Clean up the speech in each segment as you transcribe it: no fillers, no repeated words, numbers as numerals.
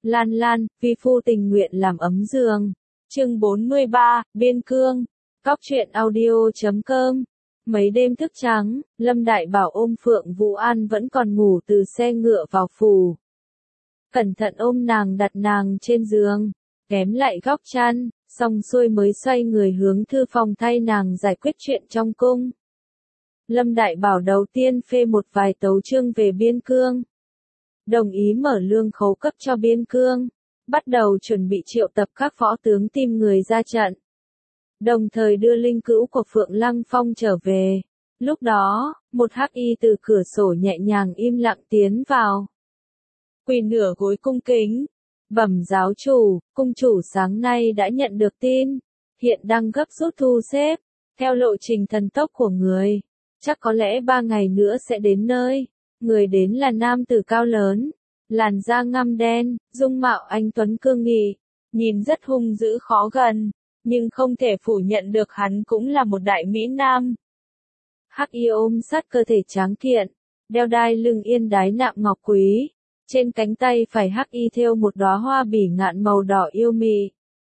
Lan Lan, vi phu tình nguyện làm ấm giường. Chương 43, Biên Cương. Góc truyện audio.com. Mấy đêm thức trắng, Lâm Đại Bảo ôm Phượng Vũ An vẫn còn ngủ từ xe ngựa vào phủ. Cẩn thận ôm nàng, đặt nàng trên giường, kém lại góc chăn, xong xuôi mới xoay người hướng thư phòng thay nàng giải quyết chuyện trong cung. Lâm Đại Bảo đầu tiên phê một vài tấu chương về Biên Cương. Đồng ý mở lương khấu cấp cho Biên Cương, bắt đầu chuẩn bị triệu tập các võ tướng tìm người ra trận. Đồng thời đưa linh cữu của Phượng Lăng Phong trở về. Lúc đó, một hắc y từ cửa sổ nhẹ nhàng im lặng tiến vào. Quỳ nửa gối cung kính. Bẩm giáo chủ, cung chủ sáng nay đã nhận được tin, hiện đang gấp rút thu xếp, theo lộ trình thần tốc của người. Chắc có lẽ 3 ngày nữa sẽ đến nơi. Người đến là nam tử cao lớn, làn da ngăm đen, dung mạo anh tuấn cương nghị, nhìn rất hung dữ khó gần, nhưng không thể phủ nhận được hắn cũng là một đại mỹ nam. Hắc y ôm sát cơ thể tráng kiện, đeo đai lưng yên đái nạm ngọc quý, trên cánh tay phải hắc y thêu một đóa hoa bỉ ngạn màu đỏ yêu mị.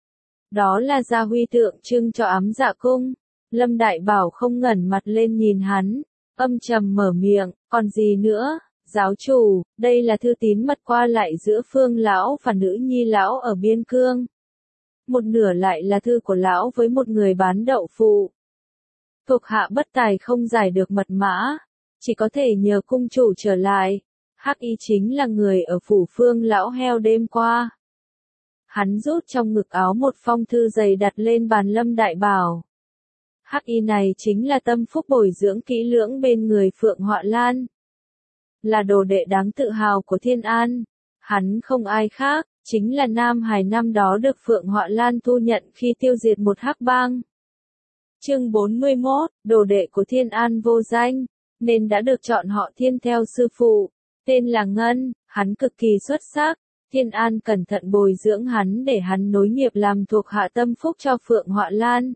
Đó là gia huy tượng trưng cho Ám Dạ Cung. Lâm Đại Bảo không ngẩng mặt lên nhìn hắn, âm trầm mở miệng, còn gì nữa, giáo chủ, đây là thư tín mật qua lại giữa Phương lão và nữ nhi lão ở Biên Cương. Một nửa lại là thư của lão với một người bán đậu phụ. Thuộc hạ bất tài không giải được mật mã, chỉ có thể nhờ cung chủ trở lại. Hắc y chính là người ở phủ Phương lão heo đêm qua. Hắn rút trong ngực áo một phong thư dày đặt lên bàn Lâm Đại Bảo. Hắc y này chính là tâm phúc bồi dưỡng kỹ lưỡng bên người Phượng Họa Lan. Là đồ đệ đáng tự hào của Thiên An. Hắn không ai khác, chính là Nam Hải năm đó được Phượng Họa Lan thu nhận khi tiêu diệt một hắc bang. Chương 41, đồ đệ của Thiên An vô danh, nên đã được chọn họ Thiên theo sư phụ, tên là Ngân, hắn cực kỳ xuất sắc. Thiên An cẩn thận bồi dưỡng hắn để hắn nối nghiệp làm thuộc hạ tâm phúc cho Phượng Họa Lan.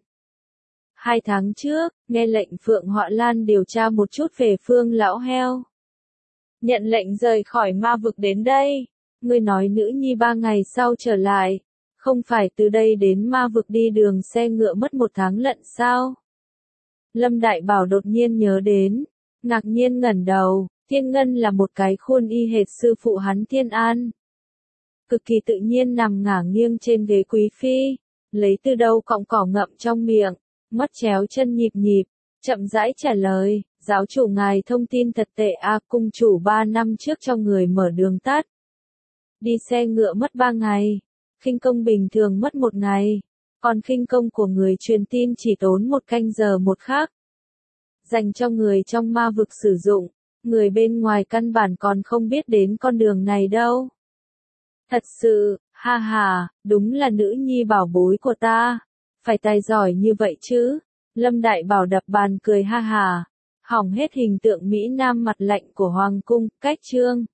2 tháng trước, nghe lệnh Phượng Họa Lan điều tra một chút về Phương lão heo. Nhận lệnh rời khỏi ma vực đến đây. Ngươi nói nữ nhi 3 ngày sau trở lại. Không phải từ đây đến ma vực đi đường xe ngựa mất 1 tháng lận sao? Lâm Đại Bảo đột nhiên nhớ đến. Ngạc nhiên ngẩng đầu, Thiên Ngân là một cái khuôn y hệt sư phụ hắn Thiên An. Cực kỳ tự nhiên nằm ngả nghiêng trên ghế quý phi. Lấy từ đâu cọng cỏ ngậm trong miệng. Mắt chéo chân nhịp nhịp, chậm rãi trả lời, giáo chủ ngài thông tin thật tệ cung chủ 3 năm trước cho người mở đường tắt. Đi xe ngựa mất 3 ngày, khinh công bình thường mất 1 ngày, còn khinh công của người truyền tin chỉ tốn 1 canh giờ một khắc. Dành cho người trong ma vực sử dụng, người bên ngoài căn bản còn không biết đến con đường này đâu. Thật sự, ha ha, đúng là nữ nhi bảo bối của ta. Phải tài giỏi như vậy chứ. Lâm Đại Bảo đập bàn cười ha hà. Hỏng hết hình tượng Mỹ Nam mặt lạnh của Hoàng cung, cách chương.